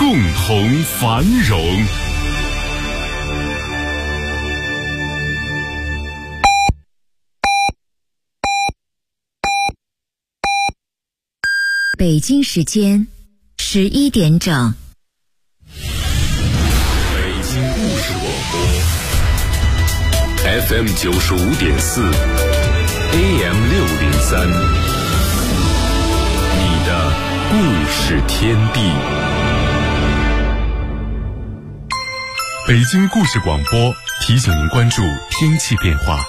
共同繁荣。 北京时间11点整。 北京故事广播 FM 95.4 AM 603，你的故事天地。北京故事广播提醒您关注天气变化。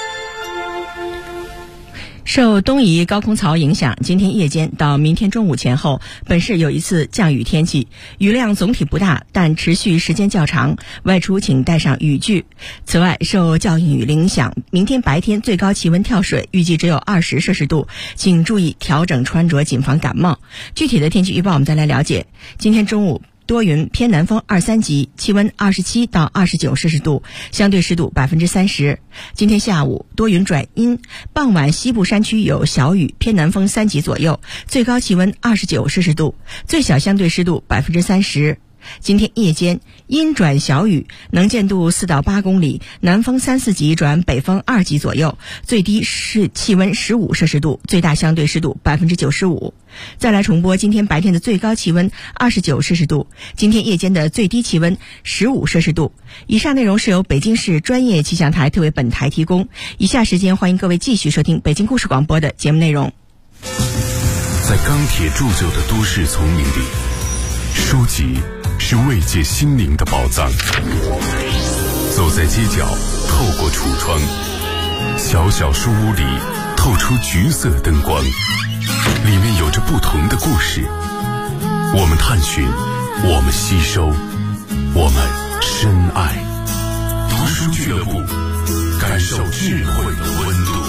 受东移高空槽影响，今天夜间到明天中午前后，本市有一次降雨天气，雨量总体不大，但持续时间较长，外出请带上雨具。此外，受较硬雨影响，明天白天最高气温跳水，预计只有20摄氏度，请注意调整穿着，谨防感冒。具体的天气预报我们再来了解。今天中午多云，偏南风2、3级，气温27到29摄氏度，相对湿度30%。今天下午多云转阴，傍晚西部山区有小雨，偏南风3级左右，最高气温29摄氏度，最小相对湿度30%。今天夜间阴转小雨，能见度4到8公里，南风3、4级转北风2级左右，最低是气温15摄氏度，最大相对湿度95%。再来重播今天白天的最高气温29摄氏度，今天夜间的最低气温15摄氏度。以上内容是由北京市专业气象台特为本台提供。以下时间欢迎各位继续收听北京故事广播的节目内容。 在钢铁铸就的都市丛林里，书籍是慰藉心灵的宝藏。走在街角，透过橱窗，小小书屋里透出橘色灯光，里面有着不同的故事。我们探寻，我们吸收，我们深爱。读书俱乐部，感受智慧的温度。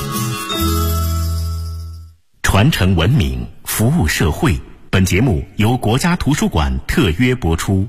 传承文明，服务社会。本节目由国家图书馆特约播出。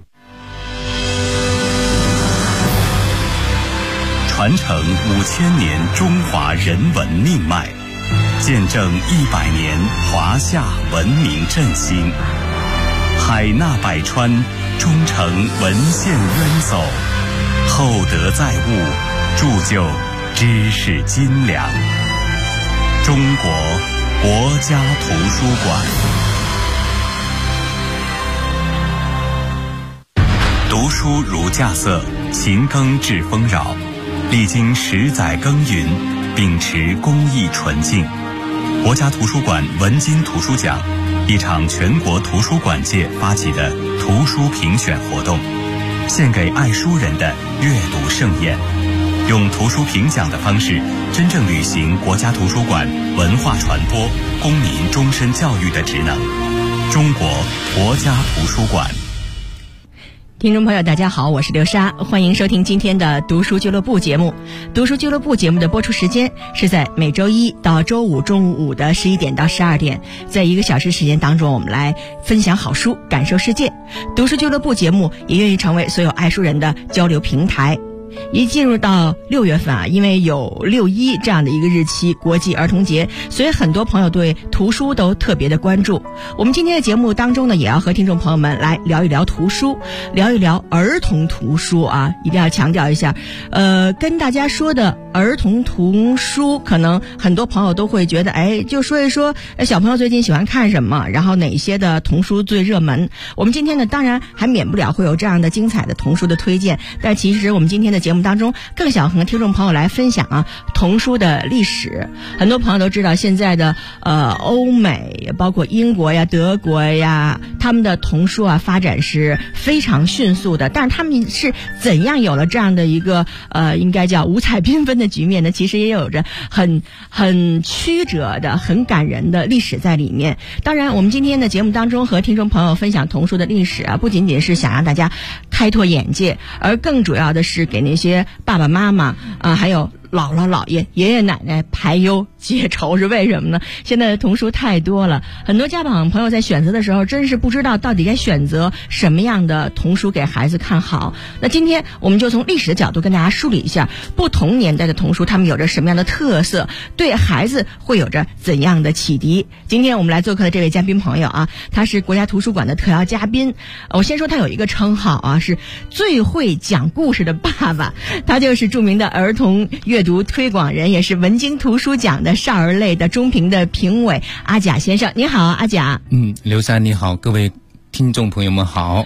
传承5000年中华人文命脉，见证100年华夏文明振兴。海纳百川，忠诚文献渊走，厚德载物，铸就知识斤两。中国国家图书馆。读书如稼穑，勤耕致丰饶。历经10载耕耘，秉持公益纯净。国家图书馆文津图书奖，一场全国图书馆界发起的图书评选活动，献给爱书人的阅读盛宴。用图书评奖的方式，真正履行国家图书馆文化传播、公民终身教育的职能。中国国家图书馆。 听众朋友大家好，我是刘莎，欢迎收听今天的读书俱乐部节目。读书俱乐部节目的播出时间是在每周一到周五中午的11点到12点，在1个小时时间当中，我们来分享好书，感受世界。读书俱乐部节目也愿意成为所有爱书人的交流平台。一进入到6月份啊，因为有6·1这样的一个日期，国际儿童节，所以很多朋友对图书都特别的关注。我们今天的节目当中呢，也要和听众朋友们来聊一聊图书，聊一聊儿童图书啊，一定要强调一下。跟大家说的儿童图书，可能很多朋友都会觉得，就说一说小朋友最近喜欢看什么，然后哪些的童书最热门。我们今天呢，当然还免不了会有这样的精彩的童书的推荐，但其实我们今天的节目当中更想和听众朋友来分享童书的历史。很多朋友都知道，现在的欧美包括英国呀、德国呀，他们的童书发展是非常迅速的，但是他们是怎样有了这样的一个应该叫五彩缤纷的局面呢？其实也有着很曲折的、很感人的历史在里面。当然，我们今天的节目当中和听众朋友分享童书的历史不仅仅是想让大家开拓眼界，而更主要的是给那些爸爸妈妈还有姥姥姥爷、爷爷奶奶排忧解愁，是为什么呢？现在的童书太多了，很多家长朋友在选择的时候真是不知道到底该选择什么样的童书给孩子看好。那今天我们就从历史的角度跟大家梳理一下不同年代的童书，他们有着什么样的特色，对孩子会有着怎样的启迪。今天我们来做客的这位嘉宾朋友啊，他是国家图书馆的特邀嘉宾。我先说他有一个称号啊，是最会讲故事的爸爸，他就是著名的儿童阅读推广人，也是文津图书奖的少儿类的中评的评委阿甲先生。你好，阿甲。 刘珊你好，各位听众朋友们好。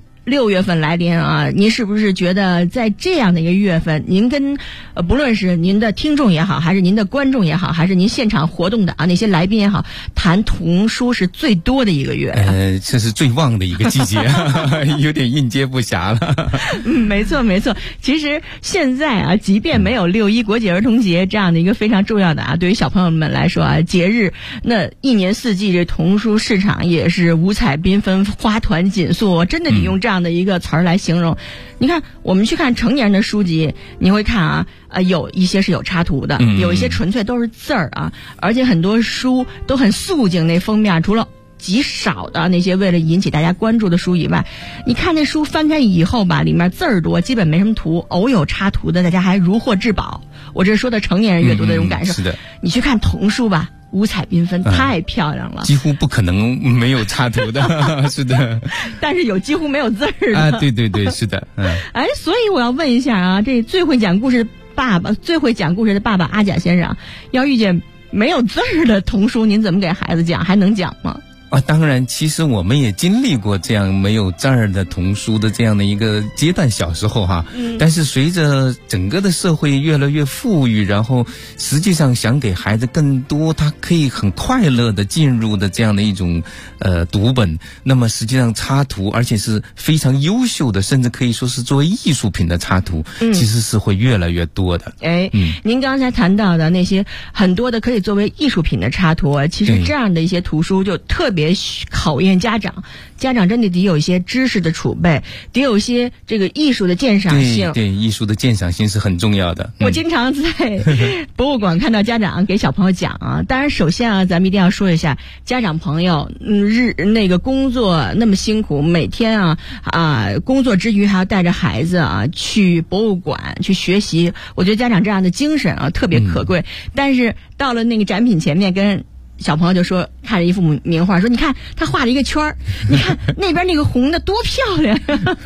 6月份来临啊，您是不是觉得在这样的一个月份，您跟不论是您的听众也好，还是您的观众也好，还是您现场活动的那些来宾也好，谈童书是最多的一个月？ 这是最旺的一个季节，有点应接不暇了。 没错没错。其实现在啊，即便没有6·1国际儿童节这样的一个非常重要的对于小朋友们来说节日，那一年四季这童书市场也是五彩缤纷、花团锦簇，真的得用这样的一个词儿来形容。你看我们去看成年人的书籍，你会看有一些是有插图的，有一些纯粹都是字儿而且很多书都很素净，那封面除了极少的那些为了引起大家关注的书以外，你看那书翻开以后吧，里面字儿多，基本没什么图，偶有插图的大家还如获至宝。我这是说的成年人阅读的这种感受。 是的， 你去看童书吧，五彩缤纷，太漂亮了， 几乎不可能没有插图的。是的， 但是有几乎没有字儿的对对对，是的。 所以我要问一下这最会讲故事的爸爸阿甲先生，要遇见没有字儿的童书，您怎么给孩子讲？还能讲吗？ 当然，其实我们也经历过这样没有字儿的童书的这样的一个阶段，小时候但是随着整个的社会越来越富裕，然后实际上想给孩子更多他可以很快乐的进入的这样的一种读本，那么实际上插图，而且是非常优秀的，甚至可以说是作为艺术品的插图，其实是会越来越多的。 您刚才谈到的那些很多的可以作为艺术品的插图，其实这样的一些图书就特别考验家长真的得有一些知识的储备，得有一些这个艺术的鉴赏性。 对，艺术的鉴赏性是很重要的。 我经常在博物馆看到家长给小朋友讲当然首先咱们一定要说一下，家长朋友那个工作那么辛苦，每天工作之余还要带着孩子去博物馆去学习，我觉得家长这样的精神特别可贵。但是到了那个展品前面，跟小朋友就说，看着一幅名画，说你看他画了一个圈儿，你看那边那个红的多漂亮。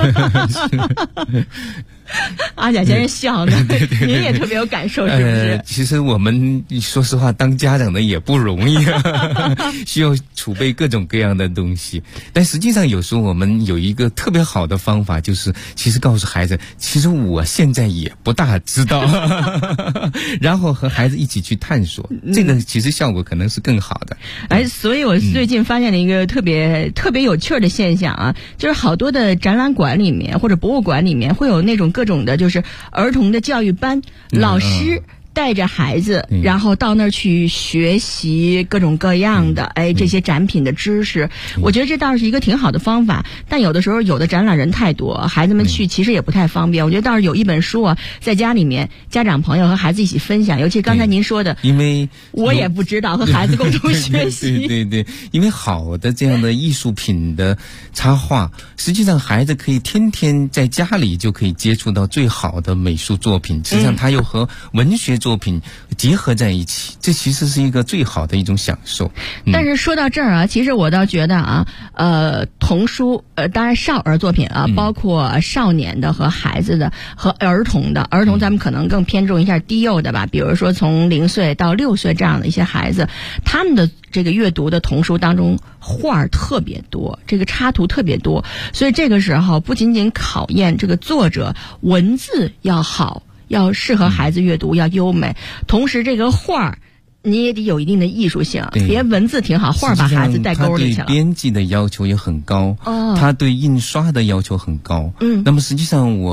阿甲先生笑的，您也特别有感受，是不是？ 其实我们说实话，当家长的也不容易需要储备各种各样的东西。但实际上有时候我们有一个特别好的方法，就是其实告诉孩子，其实我现在也不大知道然后和孩子一起去探索，这个其实效果可能是更好的。 所以我最近发现了一个特别有趣的现象就是好多的展览馆里面或者博物馆里面会有那种各种的就是儿童的教育班，老师带着孩子然后到那儿去学习各种各样的这些展品的知识。我觉得这倒是一个挺好的方法，但有的时候有的展览人太多，孩子们去其实也不太方便。我觉得倒是有一本书在家里面家长朋友和孩子一起分享，尤其刚才您说的， 因为我也不知道，和孩子共同学习。 对，因为好的这样的艺术品的插画，实际上孩子可以天天在家里就可以接触到最好的美术作品，实际上它又和文学作品结合在一起，这其实是一个最好的一种享受。 但是说到这儿其实我倒觉得童书当然少儿作品包括少年的和孩子的和儿童的，儿童咱们可能更偏重一下低幼的吧，比如说从0岁到6岁这样的一些孩子，他们的这个阅读的童书当中画特别多，这个插图特别多，所以这个时候不仅仅考验这个作者文字要好，要适合孩子阅读，要优美，同时这个画你也得有一定的艺术性，别文字挺好，画把孩子带沟里去了。 他对编辑的要求也很高，他对印刷的要求很高。那么实际上我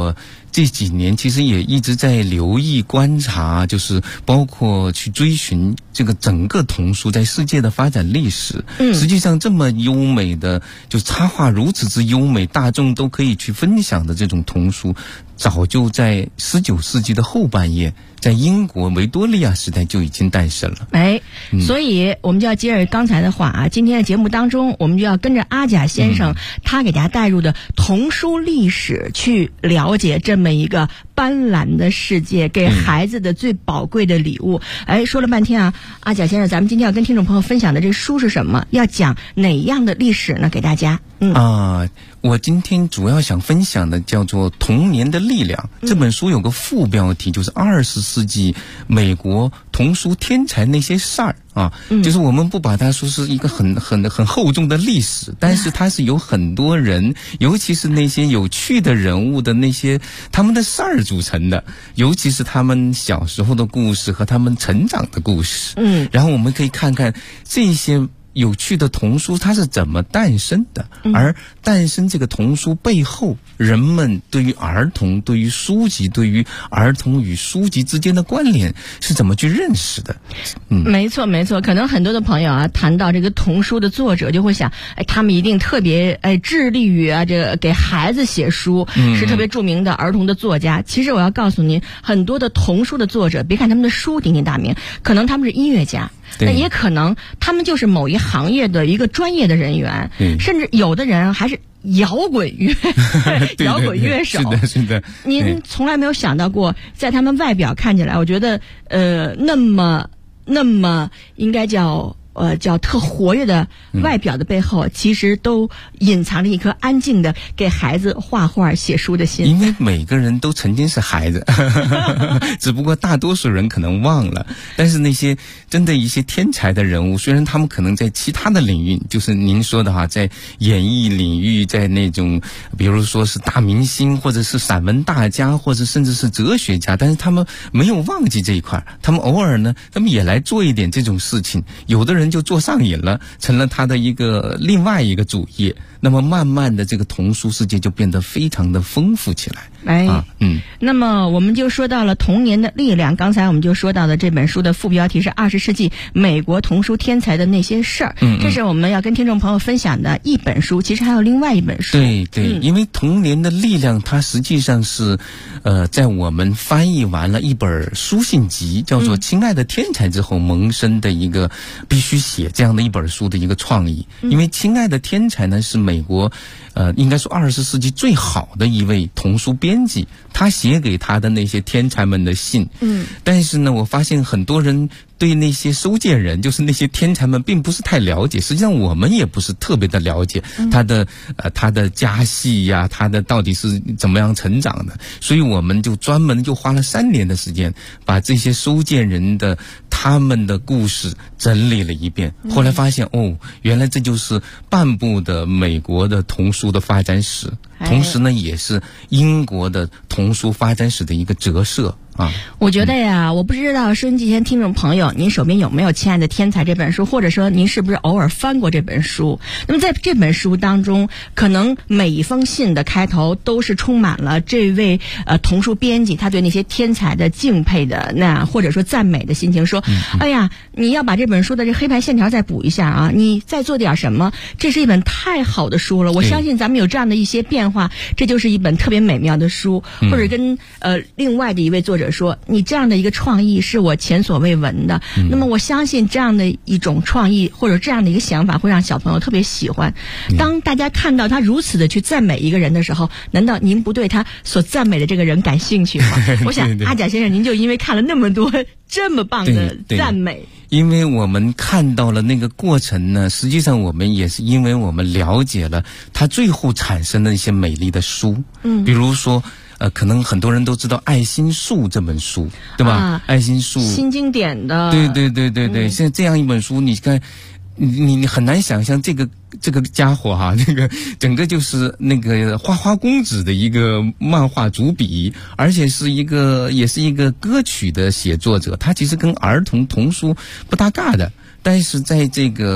这几年其实也一直在留意观察，就是包括去追寻这个整个童书在世界的发展历史。实际上这么优美的，就插画如此之优美，大众都可以去分享的这种童书，早就在19世纪的后半叶，在英国维多利亚时代就已经诞生了。 所以我们就要接着刚才的话啊，今天的节目当中，我们就要跟着阿甲先生，他给大家带入的童书历史，去了解这么一个斑斓的世界，给孩子的最宝贵的礼物。说了半天啊，阿甲先生，咱们今天要跟听众朋友分享的这书是什么？要讲哪样的历史呢？给大家。 我今天主要想分享的叫做《童年的力量》。这本书有个副标题，就是20世纪美国童书天才那些事儿啊。就是我们不把它说是一个很厚重的历史，但是它是有很多人，尤其是那些有趣的人物的那些他们的事儿组成的，尤其是他们小时候的故事和他们成长的故事。然后我们可以看看这些有趣的童书它是怎么诞生的，而诞生这个童书背后，人们对于儿童、对于书籍、对于儿童与书籍之间的关联是怎么去认识的。 没错没错，可能很多的朋友啊，谈到这个童书的作者，就会想，他们一定特别致力于这个给孩子写书，是特别著名的儿童的作家。其实我要告诉您，很多的童书的作者，别看他们的书鼎鼎大名，可能他们是音乐家，那也可能他们就是某一行业的一个专业的人员，甚至有的人还是摇滚乐手。 是的。 您从来没有想到过，在他们外表看起来，我觉得那么应该叫特活跃的外表的背后，其实都隐藏着一颗安静的给孩子画画写书的心。 因为每个人都曾经是孩子只不过大多数人可能忘了。但是那些真的一些天才的人物，虽然他们可能在其他的领域，就是您说的在演艺领域，在那种比如说是大明星，或者是散文大家，或者甚至是哲学家，但是他们没有忘记这一块，他们偶尔呢，他们也来做一点这种事情。有的人就做上瘾了，成了他的另外一个主业。那么慢慢的，这个童书世界就变得非常的丰富起来。 那么我们就说到了童年的力量。刚才我们就说到的这本书的副标题是20世纪美国童书天才的那些事儿。这是我们要跟听众朋友分享的一本书，其实还有另外一本书。 对，因为童年的力量，它实际上是在我们翻译完了一本书信集，叫做《亲爱的天才》之后萌生的一个必须写这样的一本书的一个创意。因为《亲爱的天才》呢，是美国应该说20世纪最好的一位童书编辑，他写给他的那些天才们的信。但是呢，我发现很多人对那些收件人，就是那些天才们并不是太了解。实际上我们也不是特别的了解他的家系呀，他的到底是怎么样成长的。所以我们就专门就花了3年的时间，把这些收件人的他们的故事整理了一遍。后来发现原来这就是半部的美国的童书的发展史，同时呢也是英国的童书发展史的一个折射。 我觉得呀，我不知道收音机前听众朋友，您手边有没有《亲爱的天才》这本书，或者说您是不是偶尔翻过这本书？那么在这本书当中，可能每一封信的开头都是充满了这位童书编辑他对那些天才的敬佩的或者说赞美的心情，说哎呀，你要把这本书的这黑白线条再补一下啊，你再做点什么，这是一本太好的书了。我相信咱们有这样的一些变化，这就是一本特别美妙的书。或者跟另外的一位作者说，你这样的一个创意是我前所未闻的。那么我相信这样的一种创意或者这样的一个想法会让小朋友特别喜欢。当大家看到他如此的去赞美一个人的时候，难道您不对他所赞美的这个人感兴趣吗？我想阿甲先生您就因为看了那么多这么棒的赞美， 因为我们看到了那个过程呢，实际上我们也是因为我们了解了他最后产生的一些美丽的书。比如说可能很多人都知道《爱心树》这本书，对吧？爱心树新经典的。 对。现在这样一本书，你看，你很难想象这个家伙这个整个就是那个花花公子的一个漫画主笔，而且也是一个歌曲的写作者。他其实跟儿童童书不搭嘎的，但是在这个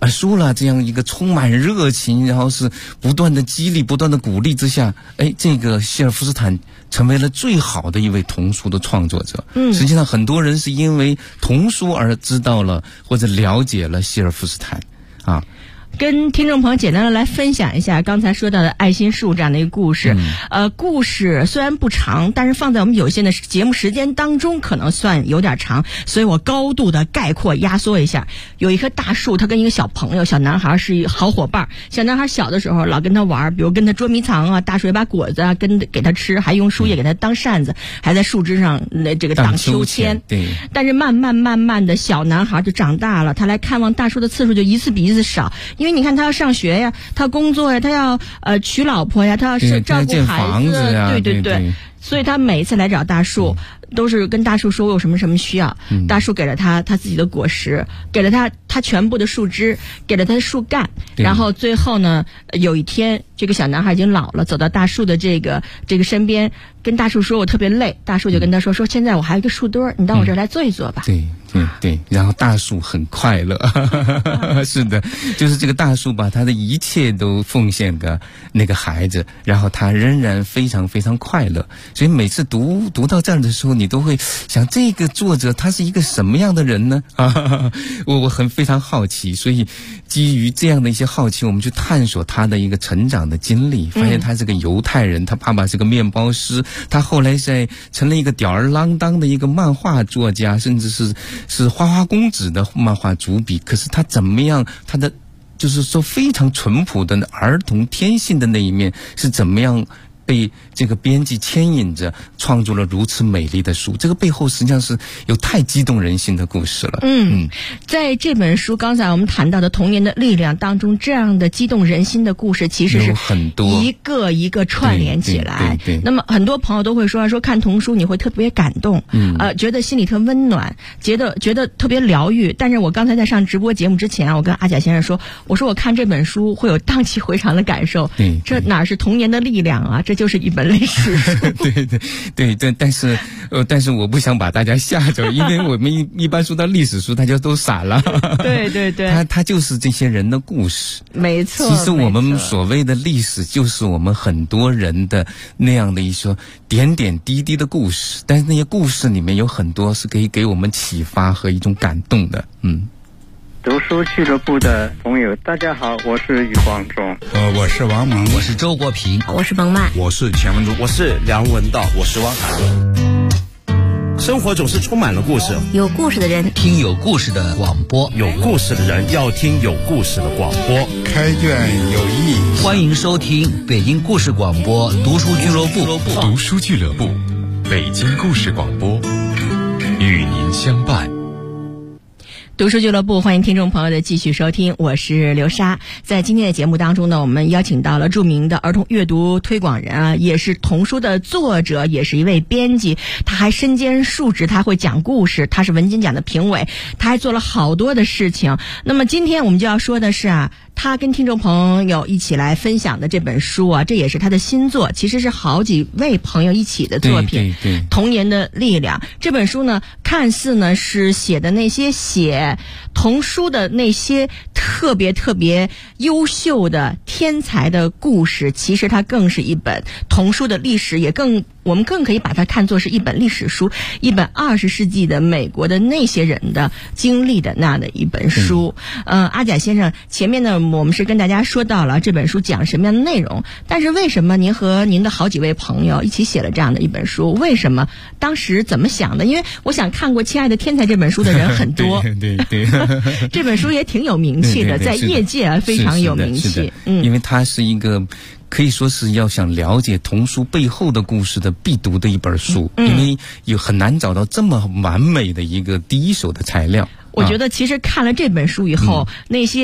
输了这样一个充满热情，然后是不断的激励、不断的鼓励之下，这个希尔夫斯坦成为了最好的一位童书的创作者。实际上很多人是因为童书而知道了或者了解了希尔夫斯坦啊。 跟听众朋友简单的来分享一下刚才说到的爱心树这样的一个故事。故事虽然不长，但是放在我们有限的节目时间当中可能算有点长，所以我高度的概括压缩一下。有一棵大树，他跟一个小朋友小男孩是一好伙伴。小男孩小的时候老跟他玩，比如跟他捉迷藏啊，大树也把果子啊给他吃，还用树叶给他当扇子，还在树枝上这个荡秋千。 对。 但是慢慢的小男孩就长大了，他来看望大树的次数就一次比一次少，因为你看他要上学呀，他工作呀，他要娶老婆呀，他要照顾孩子，对，所以他每一次来找大树都是跟大树说我有什么需要，大树给了他自己的果实，给了他全部的树枝，给了他的树干，然后最后呢，有一天这个小男孩已经老了，走到大树的这个身边，跟大树说我特别累，大树就跟他说现在我还有一个树墩儿，你到我这儿来坐一坐吧。 对，然后大树很快乐。是的，就是这个大树把他的一切都奉献给那个孩子，然后他仍然非常非常快乐。所以每次读到这儿的时候，你都会想这个作者他是一个什么样的人呢？我非常好奇，所以基于这样的一些好奇，我们去探索他的一个成长的经历，发现他是个犹太人，他爸爸是个面包师，他后来成了一个吊儿郎当的一个漫画作家，甚至是花花公子的漫画主笔。可是他怎么样，他的就是说非常淳朴的儿童天性的那一面是怎么样被这个编辑牵引着创作了如此美丽的书，这个背后实际上是有太激动人心的故事了。 在这本书刚才我们谈到的童年的力量当中，这样的激动人心的故事其实是很多一个一个串联起来。 对。 那么很多朋友都会说看童书你会特别感动，觉得心里特温暖，觉得特别疗愈。但是我刚才在上直播节目之前，我跟阿甲先生说，我说我看这本书会有荡气回肠的感受。这哪是童年的力量啊，这就是一本历史书。 对，但是我不想把大家吓着，因为我们一般说到历史书，大家都傻了。 对， 它就是这些人的故事。 没错。 其实我们所谓的历史，就是我们很多人的那样的一说点点滴滴的故事，但是那些故事里面有很多是可以给我们启发和一种感动的。 读书俱乐部的朋友，大家好，我是余光中。 我是王蒙， 我是周国平， 我是冯曼， 我是钱文竹， 我是梁文道，我是汪海伦。生活总是充满了故事， 有故事的人听有故事的广播， 有故事的人要听有故事的广播。 开卷有益， 欢迎收听北京故事广播读书俱乐部。 读书俱乐部，北京故事广播，与您相伴。 读书俱乐部，欢迎听众朋友的继续收听，我是刘莎。在今天的节目当中呢，我们邀请到了著名的儿童阅读推广人啊，也是童书的作者，也是一位编辑，他还身兼数职，他会讲故事，他是文金奖的评委，他还做了好多的事情。那么今天我们就要说的是他跟听众朋友一起来分享的这本书啊，这也是他的新作，其实是好几位朋友一起的作品。 对， 童年的力量。这本书呢，看似呢是写的那些写童书的那些特别优秀的天才的故事，其实它更是一本童书的历史，我们更可以把它看作是一本历史书，一本20世纪的美国的那些人的经历的那样的一本书。阿甲先生，前面呢我们是跟大家说到了这本书讲什么样的内容，但是为什么您和您的好几位朋友一起写了这样的一本书？为什么当时怎么想的？因为我想看过《亲爱的天才》这本书的人很多。 对这本书也挺有名气的，在业界非常有名气。 因为它是一个可以说是要想了解童书背后的故事的必读的一本书，因为有很难找到这么完美的一个第一手的材料。 我觉得其实看了这本书以后，那些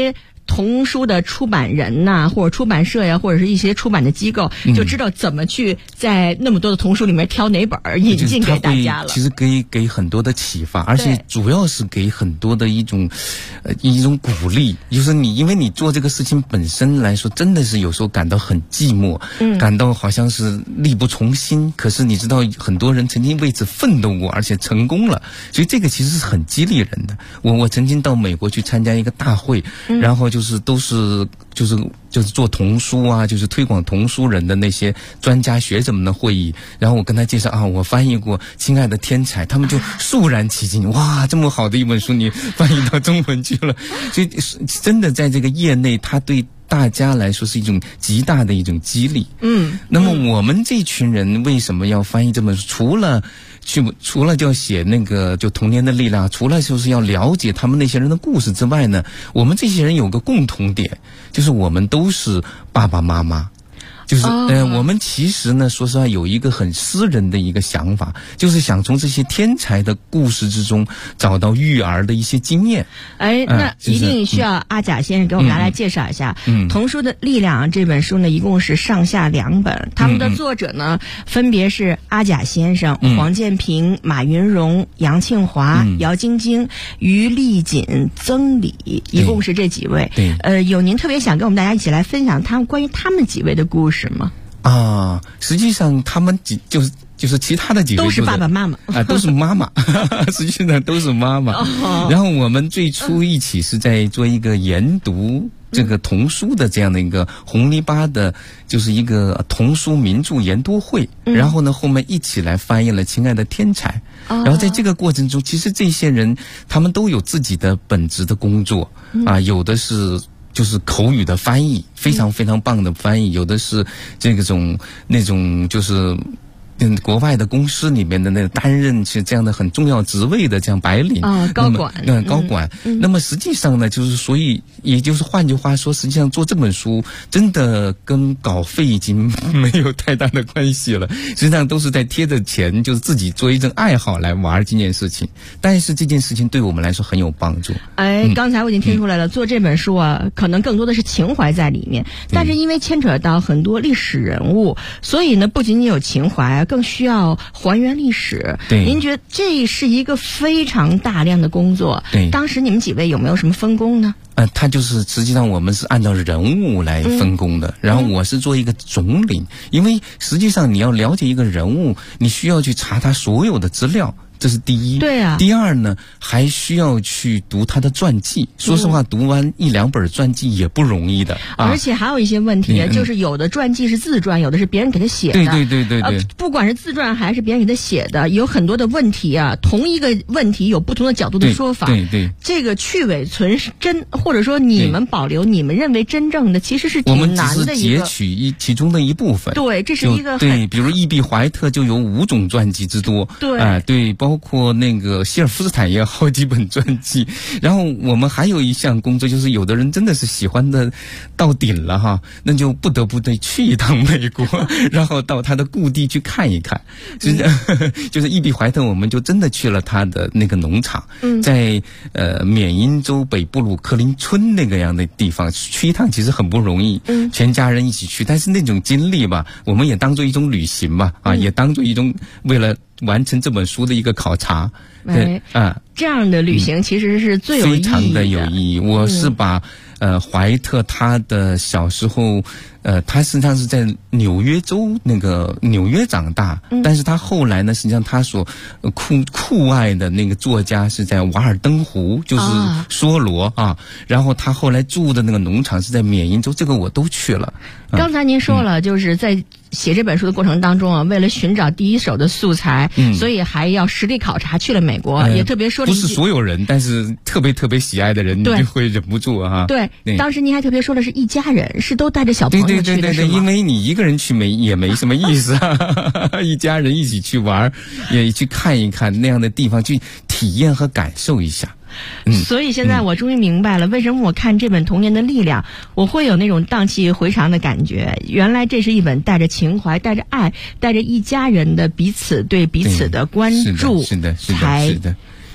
童书的出版人呐，或者出版社呀，或者是一些出版的机构，就知道怎么去在那么多的童书里面挑哪本引进给大家了。 其实给很多的启发，而且主要是给很多的一种鼓励，就是因为你做这个事情本身来说，真的是有时候感到很寂寞，感到好像是力不从心。可是你知道，很多人曾经为此奋斗过，而且成功了，所以这个其实是很激励人的。我曾经到美国去参加一个大会，然后就是做童书啊，就是推广童书人的那些专家学者们的会议，然后我跟他介绍啊，我翻译过《亲爱的天才》，他们就肃然起敬，哇，这么好的一本书你翻译到中文去了，所以真的在这个业内，他对大家来说是一种极大的一种激励。那么我们这群人为什么要翻译这本书？除了就要写那个就童年的力量，除了就是要了解他们那些人的故事之外呢，我们这些人有个共同点，就是我们都是爸爸妈妈。就是我们其实呢，说实话有一个很私人的一个想法，就是想从这些天才的故事之中找到育儿的一些经验。 那一定需要阿甲先生给我们来介绍一下《童书的力量》这本书呢，一共是上下2本，他们的作者呢分别是阿甲先生、黄建平、马云荣、杨庆华、姚晶晶、于丽锦、曾李，一共是这几位。有您特别想跟我们大家一起来分享关于他们几位的故事吗？ 实际上他们就是其他的几位都是爸爸妈妈都是妈妈，实际上都是妈妈。然后我们最初一起是在做一个研读这个童书的这样的一个红泥巴的，就是一个童书名著研读会。然后呢，后面一起来翻译了《亲爱的天才》。然后在这个过程中，其实这些人他们都有自己的本职的工作有的是就是口语的翻译，非常非常棒的翻译，有的是那种就是国外的公司里面的那个担任是这样的很重要职位的这样白领高管。 高管。那么实际上呢，就是所以也就是换句话说，实际上做这本书真的跟稿费已经没有太大的关系了，实际上都是在贴着钱，就是自己做一种爱好来玩这件事情。但是这件事情对我们来说很有帮助。 刚才我已经听出来了，做这本书可能更多的是情怀在里面，但是因为牵扯到很多历史人物，所以呢不仅仅有情怀，更需要还原历史。您觉得这是一个非常大量的工作？当时你们几位有没有什么分工呢？ 他就是实际上我们是按照人物来分工的，然后我是做一个总领，因为实际上你要了解一个人物，你需要去查他所有的资料，这是第一。第二呢，还需要去读他的传记。说实话，读完1-2本传记也不容易的。 而且还有一些问题，就是有的传记是自传，有的是别人给他写的。 对。 不管是自传还是别人给他写的，有很多的问题同一个问题有不同的角度的说法。 对。 这个去伪存真，或者说你们保留你们认为真正的，其实是挺难的一个。 我们只是截取其中的一部分。 对，这是一个比如伊比怀特就有5种传记之多。对，包括那个希尔夫斯坦也有好几本传记。然后我们还有一项工作，就是有的人真的是喜欢的到顶了那就不得不得去一趟美国，然后到他的故地去看一看。就是伊比怀特，我们就真的去了他的那个农场，在缅因州北布鲁克林村那个样的地方去一趟，其实很不容易，全家人一起去。但是那种经历吧，我们也当做一种旅行吧，也当做一种为了完成这本书的一个考察。 这样的旅行其实是最有意义的， 非常的有意义。我是把怀特他的小时候，他实际上是在纽约州那个纽约长大，但是他后来呢，实际上他所酷爱的那个作家是在瓦尔登湖，就是梭罗然后他后来住的那个农场是在缅因州，这个我都去了。 刚才您说了，就是在写这本书的过程当中为了寻找第一手的素材，所以还要实地考察去了美国，也特别说了不是所有人，但是特别喜爱的人，你就会忍不住对，当时您还特别说的是一家人，是都带着小朋友去的， 对，因为你一个人去也没什么意思一家人一起去玩，也去看一看那样的地方，去体验和感受一下。 所以现在我终于明白了，为什么我看这本《童年的力量》，我会有那种荡气回肠的感觉。原来这是一本带着情怀、带着爱、带着一家人的彼此对彼此的关注， 是的。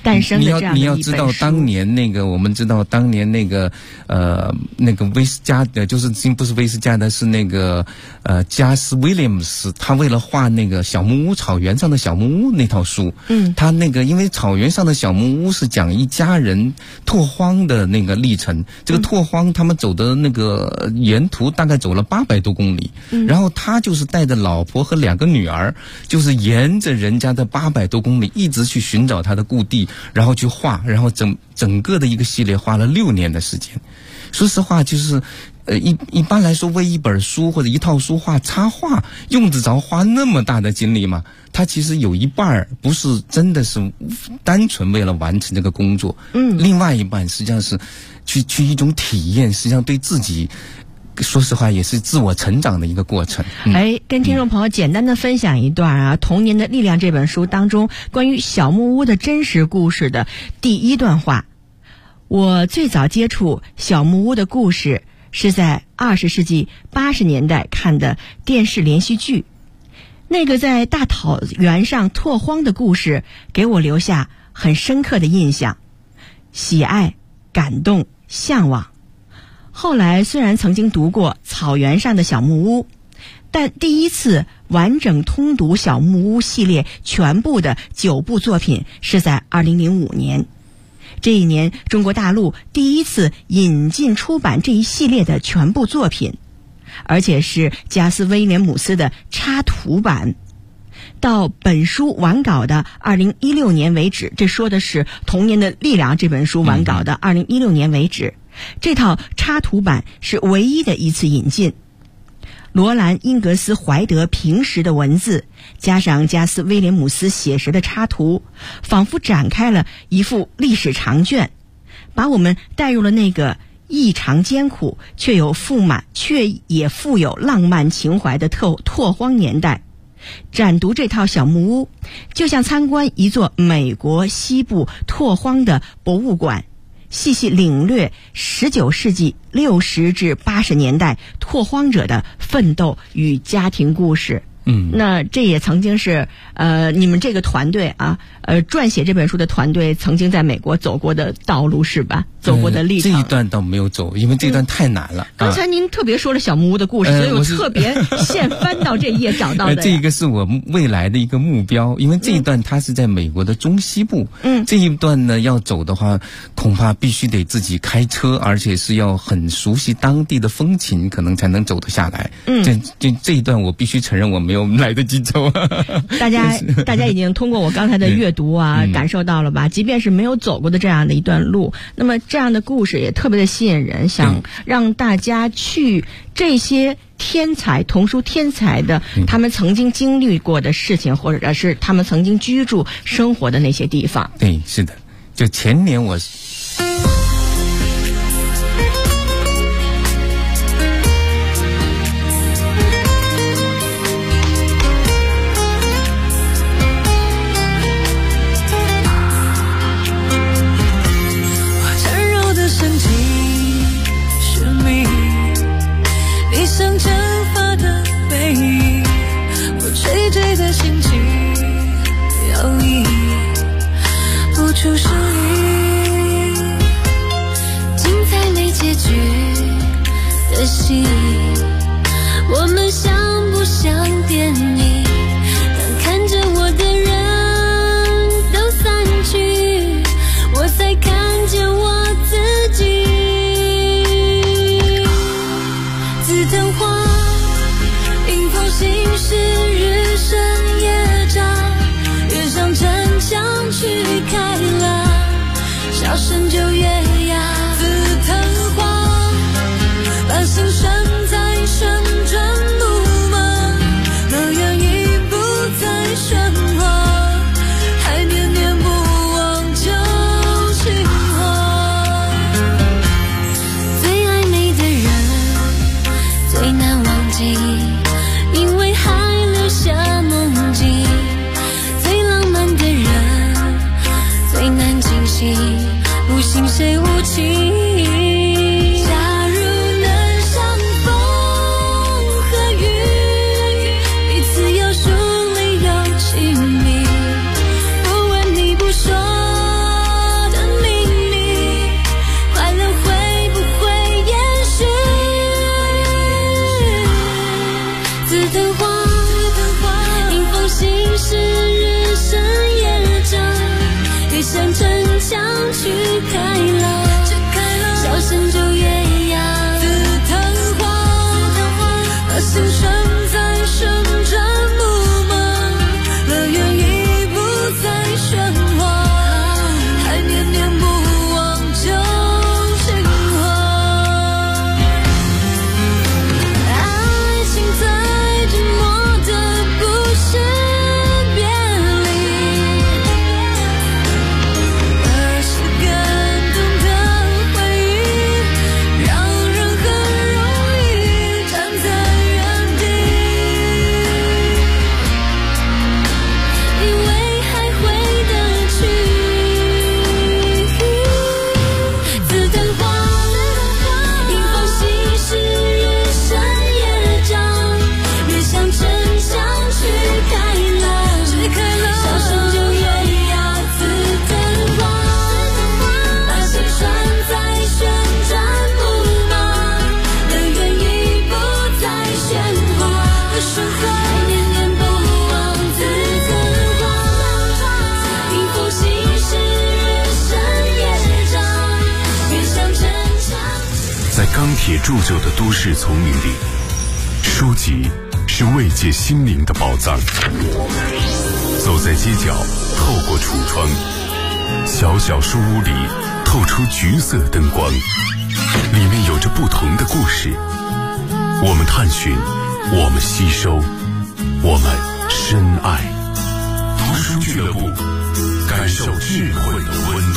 诞生的这样的一本书。 你要知道，当年那个我们知道，当年那个威斯加的，就是不是威斯加的，是那个加斯威廉姆斯，他为了画那个小木屋草原上的小木屋那套书，他那个因为草原上的小木屋是讲一家人拓荒的那个历程，这个拓荒他们走的那个沿途大概走了800多公里，然后他就是带着老婆和2个女儿，就是沿着人家的800多公里一直去寻找他的故地，然后去画，然后整个的一个系列花了6年的时间。说实话，就是一般来说，为一本书或者一套书画插画，用得着花那么大的精力吗？它其实有一半不是真的是单纯为了完成这个工作，另外一半实际上是去一种体验，实际上对自己，说实话也是自我成长的一个过程。 跟听众朋友简单的分享一段《童年的力量》这本书当中关于小木屋的真实故事的第1段话。我最早接触小木屋的故事是在20世纪80年代看的电视连续剧，那个在大草原上拓荒的故事给我留下很深刻的印象，喜爱、感动、向往。后来虽然曾经读过《草原上的小木屋》，但第一次完整通读小木屋系列全部的9部作品是在2005年。这一年，中国大陆第一次引进出版这一系列的全部作品，而且是加斯威廉姆斯的插图版。到本书完稿的2016年为止，这说的是《童年的力量》这本书完稿的2016年为止，这套插图版是唯一的一次引进。罗兰·英格斯怀德平实的文字，加上加斯威廉姆斯写实的插图，仿佛展开了一幅历史长卷，把我们带入了那个异常艰苦却也富有浪漫情怀的拓荒年代。展读这套小木屋，就像参观一座美国西部拓荒的博物馆，细细领略19世纪60至80年代拓荒者的奋斗与家庭故事。那这也曾经是你们这个团队撰写这本书的团队曾经在美国走过的道路是吧？走过的历程。 这一段倒没有走，因为这段太难了。 刚才您特别说了小木屋的故事，所以我特别现翻到这一页找到的。 这个是我未来的一个目标，因为这一段它是在美国的中西部。这一段呢要走的话，恐怕必须得自己开车，而且是要很熟悉当地的风情，可能才能走得下来。这一段我必须承认我没有来得及走。 大家已经通过我刚才的阅读感受到了吧？即便是没有走过的这样的一段路，那么这样的故事也特别的吸引人，想让大家去这些天才童书天才的他们曾经经历过的事情，或者是他们曾经居住生活的那些地方。 对，是的，就前年我出声音，精彩没结局的戏，我们像不像电影？当看着我的人都散去，我才看见我自己。紫藤花，迎风行驶，日升夜长，跃上城墙去开朗，笑声就越哑。紫藤花，把心拴在旋转木马，那样已不再喧哗，还念念不忘旧情话。最暧昧的人最难忘记，因为还留下梦境。最浪漫的人最难惊醒，不信谁是日升夜涨，越向城墙去开朗，笑声就越扬，紫藤花，把心拴在旋转木马，乐园已不再喧哗，还念念不忘旧情话。爱情再沉默的不是别离，而是感动的回忆，让人很容易站在原地，以为还回得去。紫藤花，迎风细是日升夜涨，越向城墙去开朗，笑声就越扬，紫藤花，把心拴在旋转木马，乐园已不再喧哗，还念念不忘紫藤花，迎风细是日升夜涨，越向城墙。 在钢铁铸就的都市丛林里，书籍是慰藉心灵的宝藏。走在街角，透过橱窗，小小书屋里透出橘色灯光，里面有着不同的故事。我们探寻，我们吸收，我们深爱。读书俱乐部，感受智慧的温度。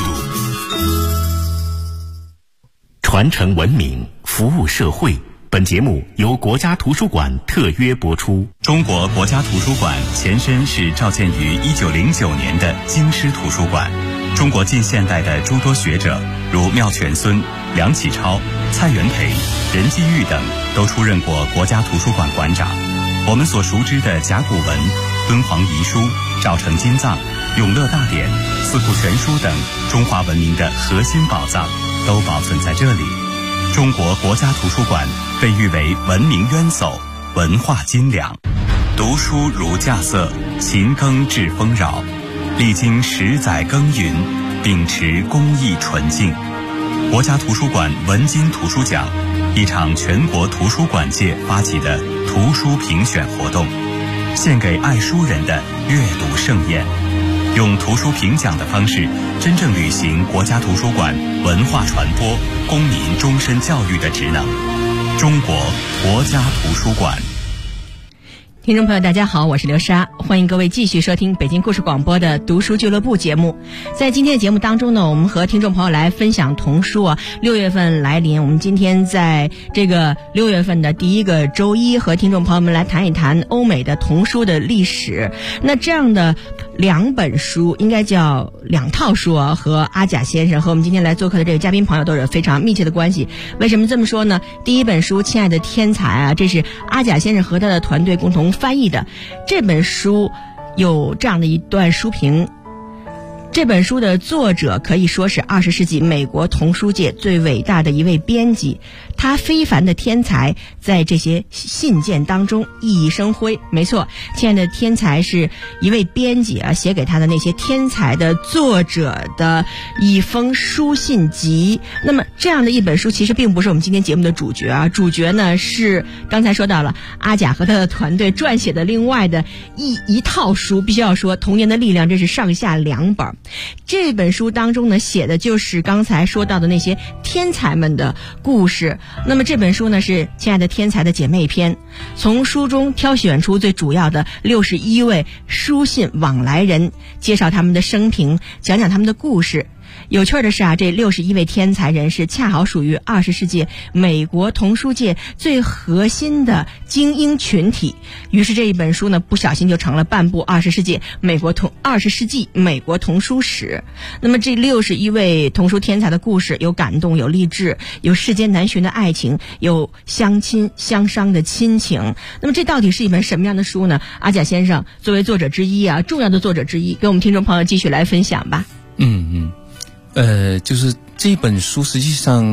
传承文明，服务社会。本节目由国家图书馆特约播出。 中国国家图书馆前身是召建于1909年的京师图书馆。中国近现代的诸多学者，如妙泉孙、梁启超、蔡元培、任继玉等，都出任过国家图书馆馆长。我们所熟知的甲骨文、敦煌遗书、赵城金藏、永乐大典、四库全书等中华文明的核心宝藏，都保存在这里。中国国家图书馆被誉为文明渊薮、文化金粮。读书如稼穑，勤耕致丰饶。历经10载耕耘，秉持公益纯净。国家图书馆文津图书奖，一场全国图书馆界发起的图书评选活动，献给爱书人的阅读盛宴。用图书评奖的方式，真正履行国家图书馆文化传播、公民终身教育的职能。中国国家图书馆。 听众朋友大家好，我是刘莎，欢迎各位继续收听北京故事广播的读书俱乐部节目。在今天的节目当中呢，我们和听众朋友来分享童书啊。6月份来临，我们今天在这个6月份的第一个周一，和听众朋友们来谈一谈欧美的童书的历史。那这样的2本书，应该叫2套书啊，和阿甲先生和我们今天来做客的这个嘉宾朋友都有非常密切的关系。为什么这么说呢？第一本书《亲爱的天才》啊，这是阿甲先生和他的团队共同翻译的。这本书有这样的一段书评：这本书的作者可以说是20世纪美国童书界最伟大的一位编辑，他非凡的天才在这些信件当中熠熠生辉。没错，亲爱的天才是一位编辑啊写给他的那些天才的作者的一封书信集。那么这样的一本书其实并不是我们今天节目的主角啊，主角呢是刚才说到了阿甲和他的团队撰写的另外的一套书，必须要说《童年的力量》，这是上下2本。这本书当中呢，写的就是刚才说到的那些天才们的故事。那么这本书呢是亲爱的天才的姐妹篇，从书中挑选出最主要的61位书信往来人，介绍他们的生平，讲讲他们的故事。有趣的是啊，这61位天才人士恰好属于20世纪美国童书界最核心的精英群体。于是这一本书呢，不小心就成了半部20世纪美国童书史。那么这61位童书天才的故事，有感动，有励志，有世间难寻的爱情，有相亲相伤的亲情。那么这到底是一本什么样的书呢？阿甲先生作为作者之一啊，重要的作者之一，给我们听众朋友继续来分享吧。 就是这本书实际上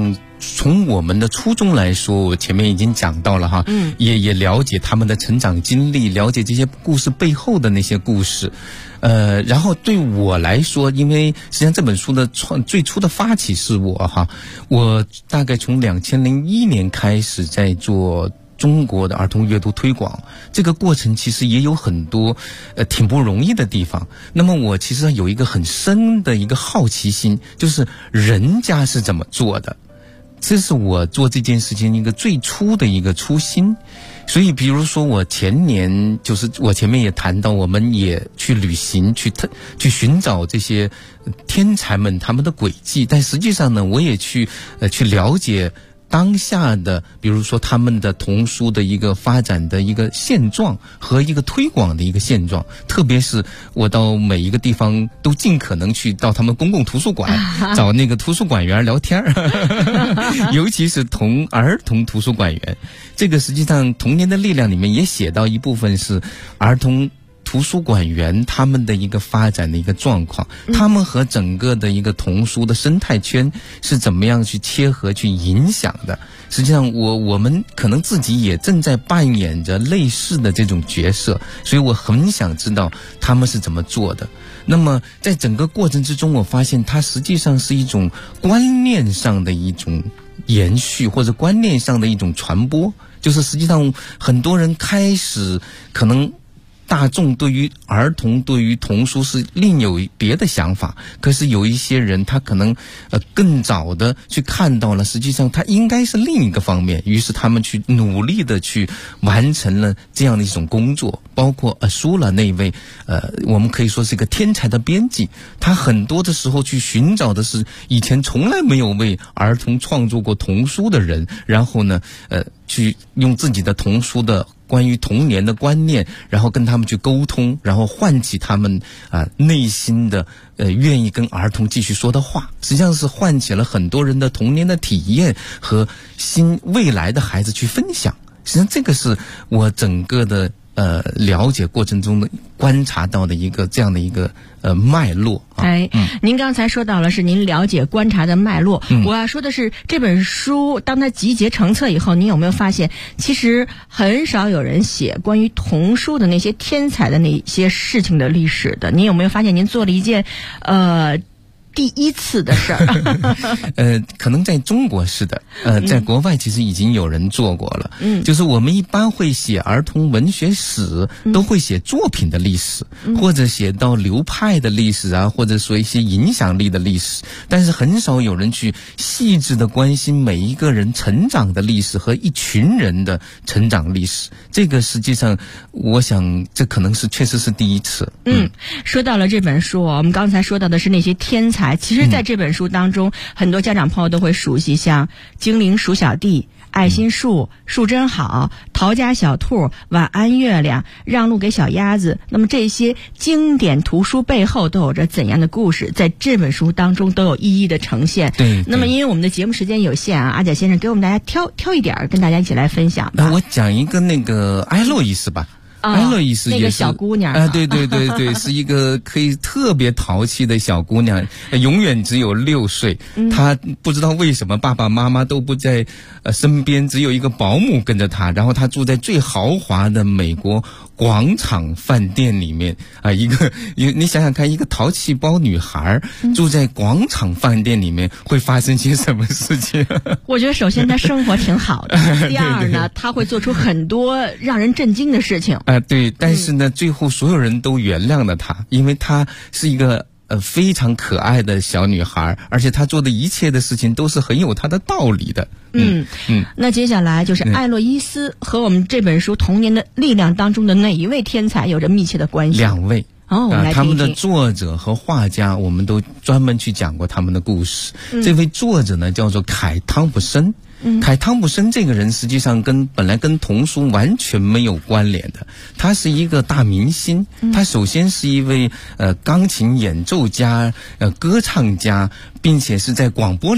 从我们的初衷来说，我前面已经讲到了哈，也了解他们的成长经历，了解这些故事背后的那些故事。然后对我来说，因为实际上这本书的最初的发起是我哈，我大概从2001年开始在做中国的儿童阅读推广，这个过程其实也有很多挺不容易的地方。那么我其实有一个很深的一个好奇心，就是人家是怎么做的，这是我做这件事情一个最初的一个初心。所以比如说我前年，就是我前面也谈到，我们也去旅行，去寻找这些天才们他们的轨迹，但实际上呢，我也去了解当下的，比如说他们的童书的一个发展的一个现状和一个推广的一个现状，特别是我到每一个地方都尽可能去到他们公共图书馆找那个图书馆员聊天尤其是儿童图书馆员。这个实际上童年的力量里面也写到一部分是儿童图书馆员他们的一个发展的一个状况，他们和整个的一个童书的生态圈是怎么样去切合去影响的。实际上我们可能自己也正在扮演着类似的这种角色，所以我很想知道他们是怎么做的。那么在整个过程之中，我发现它实际上是一种观念上的一种延续，或者观念上的一种传播。就是实际上很多人开始可能大众对于儿童对于童书是另有别的想法，可是有一些人他可能更早的去看到了实际上他应该是另一个方面，于是他们去努力的去完成了这样的一种工作。包括苏拉那位我们可以说是一个天才的编辑，他很多的时候去寻找的是以前从来没有为儿童创作过童书的人，然后呢去用自己的童书的关于童年的观念，然后跟他们去沟通，然后唤起他们内心的愿意跟儿童继续说的话，实际上是唤起了很多人的童年的体验和未来的孩子去分享。实际上这个是我整个的了解过程中的观察到的一个这样的一个脉络您刚才说到了是您了解观察的脉络，我要说的是这本书当它集结成册以后，您有没有发现其实很少有人写关于童书的那些天才的那些事情的历史的？您有没有发现您做了一件第一次的事儿可能在中国是的，在国外其实已经有人做过了。就是我们一般会写儿童文学史，都会写作品的历史，或者写到流派的历史啊，或者说一些影响力的历史，但是很少有人去细致的关心每一个人成长的历史和一群人的成长历史。这个实际上我想这可能是确实是第一次。 说到了这本书，我们刚才说到的是那些天才，其实在这本书当中，很多家长朋友都会熟悉，像精灵鼠小弟、爱心树、树真好、逃家小兔、晚安月亮、让路给小鸭子。那么这些经典图书背后都有着怎样的故事，在这本书当中都有一一的呈现。 对。 那么因为我们的节目时间有限啊，阿甲先生给我们大家挑一点跟大家一起来分享吧。 那我讲一个那个艾洛伊斯吧。艾洛伊斯也是那个小姑娘对，是一个可以特别淘气的小姑娘，永远只有6岁。她不知道为什么爸爸妈妈都不在身边，只有一个保姆跟着她，然后她住在最豪华的美国广场饭店里面你想想看，一个淘气包女孩住在广场饭店里面会发生些什么事情？ 我觉得首先她生活挺好的，第二呢，她会做出很多让人震惊的事情。 对，但是呢，最后所有人都原谅了她，因为她是一个非常可爱的小女孩，而且她做的一切的事情都是很有她的道理的。 那接下来就是艾洛伊斯和我们这本书《童年的力量》当中的哪一位天才有着密切的关系 ？2位。 我们来听一听他们的作者和画家，我们都专门去讲过他们的故事。这位作者呢叫做凯汤普森。凯汤普森这个人实际上本来跟童书完全没有关联的，他是一个大明星。他首先是一位钢琴演奏家、歌唱家，并且是在广播里面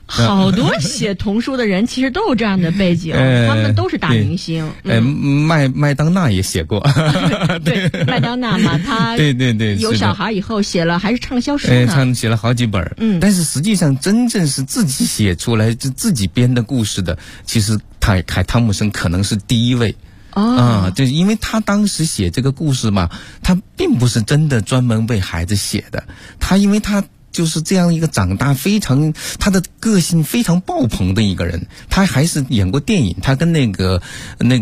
好多写童书的人其实都有这样的背景，他们都是大明星。 麦当娜也写过， 对，麦当娜嘛，他对有小孩以后写了还是畅销书呢， 写了好几本。但是实际上真正是自己写出来自己编的故事的，其实凯汤姆森可能是第一位。就是因为他当时写这个故事嘛，他并不是真的专门为孩子写的，因为他就是这样一个长大他的个性非常爆棚的一个人。他还是演过电影，他跟那个